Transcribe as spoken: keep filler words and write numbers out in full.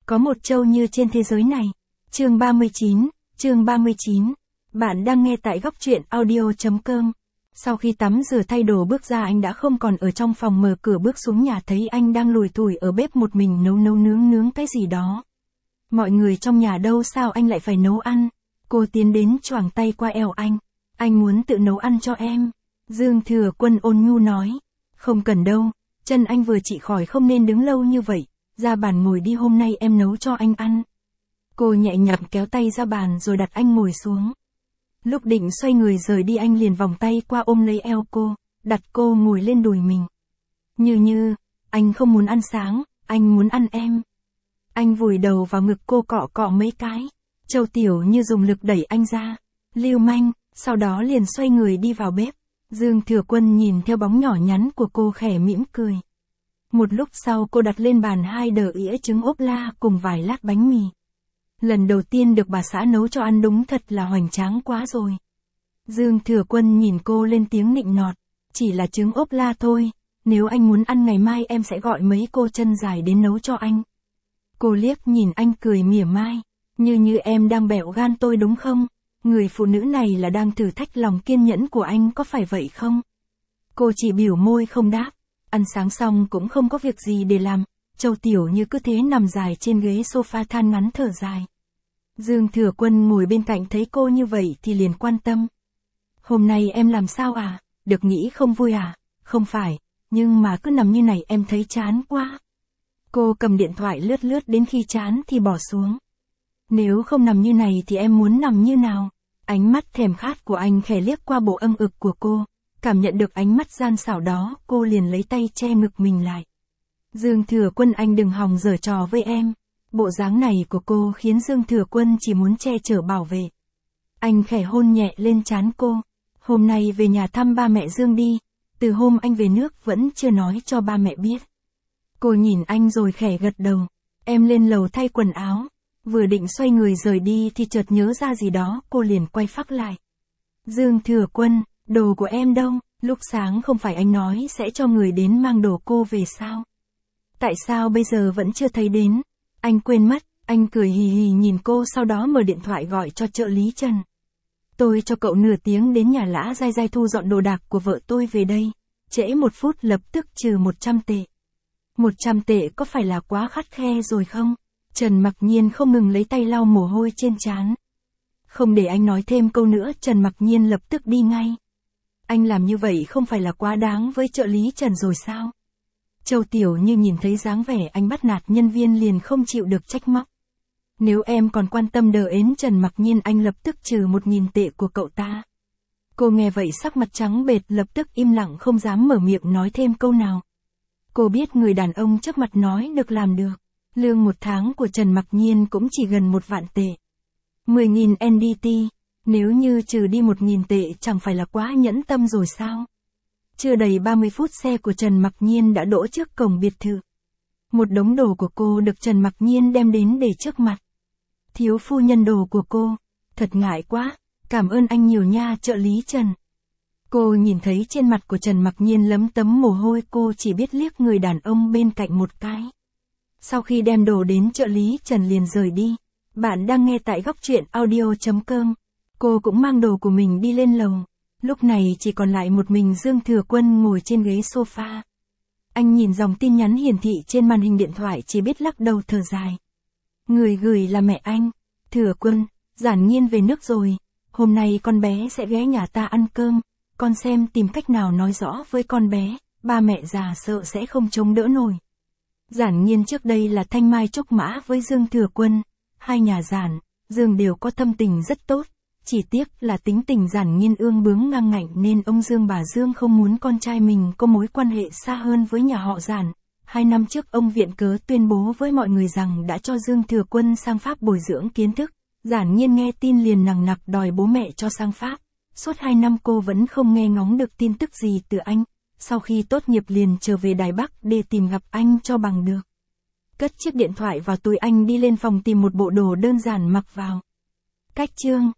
Có một châu như trên thế giới này. Chương ba mươi chín, chương ba mươi chín. Bạn đang nghe tại góc truyện audio.com. Sau khi tắm rửa thay đồ bước ra anh đã không còn ở trong phòng, mở cửa bước xuống nhà thấy anh đang lủi thủi ở bếp một mình nấu nấu nướng nướng cái gì đó. Mọi người trong nhà đâu, sao anh lại phải nấu ăn? Cô tiến đến choàng tay qua eo anh. Anh muốn tự nấu ăn cho em. Dương Thừa Quân ôn nhu nói. Không cần đâu, chân anh vừa trị khỏi không nên đứng lâu như vậy. Ra bàn ngồi đi, hôm nay em nấu cho anh ăn. Cô nhẹ nhàng kéo tay ra bàn rồi đặt anh ngồi xuống. Lúc định xoay người rời đi anh liền vòng tay qua ôm lấy eo cô, đặt cô ngồi lên đùi mình. Như Như, anh không muốn ăn sáng, anh muốn ăn em. Anh vùi đầu vào ngực cô cọ cọ mấy cái. Châu Tiểu Như dùng lực đẩy anh ra. Lưu manh, sau đó liền xoay người đi vào bếp. Dương Thừa Quân nhìn theo bóng nhỏ nhắn của cô khẽ mỉm cười. Một lúc sau cô đặt lên bàn hai đờ ĩa trứng ốp la cùng vài lát bánh mì. Lần đầu tiên được bà xã nấu cho ăn đúng thật là hoành tráng quá rồi. Dương Thừa Quân nhìn cô lên tiếng nịnh nọt. Chỉ là trứng ốp la thôi, nếu anh muốn ăn ngày mai em sẽ gọi mấy cô chân dài đến nấu cho anh. Cô liếc nhìn anh cười mỉa mai. Như Như em đang bẹo gan tôi đúng không? Người phụ nữ này là đang thử thách lòng kiên nhẫn của anh, có phải vậy không? Cô chỉ biểu môi không đáp. Ăn sáng xong cũng không có việc gì để làm. Châu Tiểu Như cứ thế nằm dài trên ghế sofa than ngắn thở dài. Dương Thừa Quân ngồi bên cạnh thấy cô như vậy thì liền quan tâm. Hôm nay em làm sao à? Được nghỉ không vui à? Không phải, nhưng mà cứ nằm như này em thấy chán quá. Cô cầm điện thoại lướt lướt đến khi chán thì bỏ xuống. Nếu không nằm như này thì em muốn nằm như nào? Ánh mắt thèm khát của anh khẽ liếc qua bộ âng ực của cô. Cảm nhận được ánh mắt gian xảo đó, cô liền lấy tay che ngực mình lại. Dương Thừa Quân, anh đừng hòng giở trò với em. Bộ dáng này của cô khiến Dương Thừa Quân chỉ muốn che chở bảo vệ. Anh khẽ hôn nhẹ lên trán cô. Hôm nay về nhà thăm ba mẹ Dương đi. Từ hôm anh về nước vẫn chưa nói cho ba mẹ biết. Cô nhìn anh rồi khẽ gật đầu. Em lên lầu thay quần áo. Vừa định xoay người rời đi thì chợt nhớ ra gì đó, cô liền quay phác lại. Dương Thừa Quân, đồ của em đâu? Lúc sáng không phải anh nói sẽ cho người đến mang đồ cô về sao? Tại sao bây giờ vẫn chưa thấy đến? Anh quên mất. Anh cười hì hì nhìn cô, sau đó mở điện thoại gọi cho trợ lý Trần. Tôi cho cậu nửa tiếng đến nhà Lã Giai Giai thu dọn đồ đạc của vợ tôi về đây. Trễ một phút lập tức trừ một trăm tệ. một trăm tệ có phải là quá khắt khe rồi không? Trần Mặc Nhiên không ngừng lấy tay lau mồ hôi trên trán. Không để anh nói thêm câu nữa, Trần Mặc Nhiên lập tức đi ngay. Anh làm như vậy không phải là quá đáng với trợ lý Trần rồi sao? Châu Tiểu Như nhìn thấy dáng vẻ anh bắt nạt nhân viên liền không chịu được trách móc. Nếu em còn quan tâm đờ ến Trần Mặc Nhiên, anh lập tức trừ một nghìn tệ của cậu ta. Cô nghe vậy sắc mặt trắng bệch, lập tức im lặng không dám mở miệng nói thêm câu nào. Cô biết người đàn ông trước mặt nói được làm được. Lương một tháng của Trần Mặc Nhiên cũng chỉ gần một vạn tệ. mười nghìn en đê tê, nếu như trừ đi một nghìn tệ chẳng phải là quá nhẫn tâm rồi sao? Chưa đầy ba mươi phút xe của Trần Mặc Nhiên đã đỗ trước cổng biệt thự. Một đống đồ của cô được Trần Mặc Nhiên đem đến để trước mặt. Thiếu phu nhân, đồ của cô, thật ngại quá, cảm ơn anh nhiều nha trợ lý Trần. Cô nhìn thấy trên mặt của Trần Mặc Nhiên lấm tấm mồ hôi, cô chỉ biết liếc người đàn ông bên cạnh một cái. Sau khi đem đồ đến, trợ lý Trần liền rời đi. Bạn đang nghe tại góc truyện audio.com. Cô cũng mang đồ của mình đi lên lầu. Lúc này chỉ còn lại một mình Dương Thừa Quân ngồi trên ghế sofa. Anh nhìn dòng tin nhắn hiển thị trên màn hình điện thoại chỉ biết lắc đầu thở dài. Người gửi là mẹ anh. Thừa Quân, Giản Nghiên về nước rồi. Hôm nay con bé sẽ ghé nhà ta ăn cơm. Con xem tìm cách nào nói rõ với con bé. Ba mẹ già sợ sẽ không chống đỡ nổi. Giản Nghiên trước đây là thanh mai trúc mã với Dương Thừa Quân. Hai nhà Giản, Dương đều có thâm tình rất tốt. Chỉ tiếc là tính tình Giản Nghiên ương bướng ngang ngạnh nên ông Dương bà Dương không muốn con trai mình có mối quan hệ xa hơn với nhà họ Giản. Hai năm trước ông viện cớ tuyên bố với mọi người rằng đã cho Dương Thừa Quân sang Pháp bồi dưỡng kiến thức. Giản Nghiên nghe tin liền nằng nặc đòi bố mẹ cho sang Pháp. Suốt hai năm cô vẫn không nghe ngóng được tin tức gì từ anh. Sau khi tốt nghiệp liền trở về Đài Bắc để tìm gặp anh cho bằng được. Cất chiếc điện thoại vào túi, anh đi lên phòng tìm một bộ đồ đơn giản mặc vào. Cách chương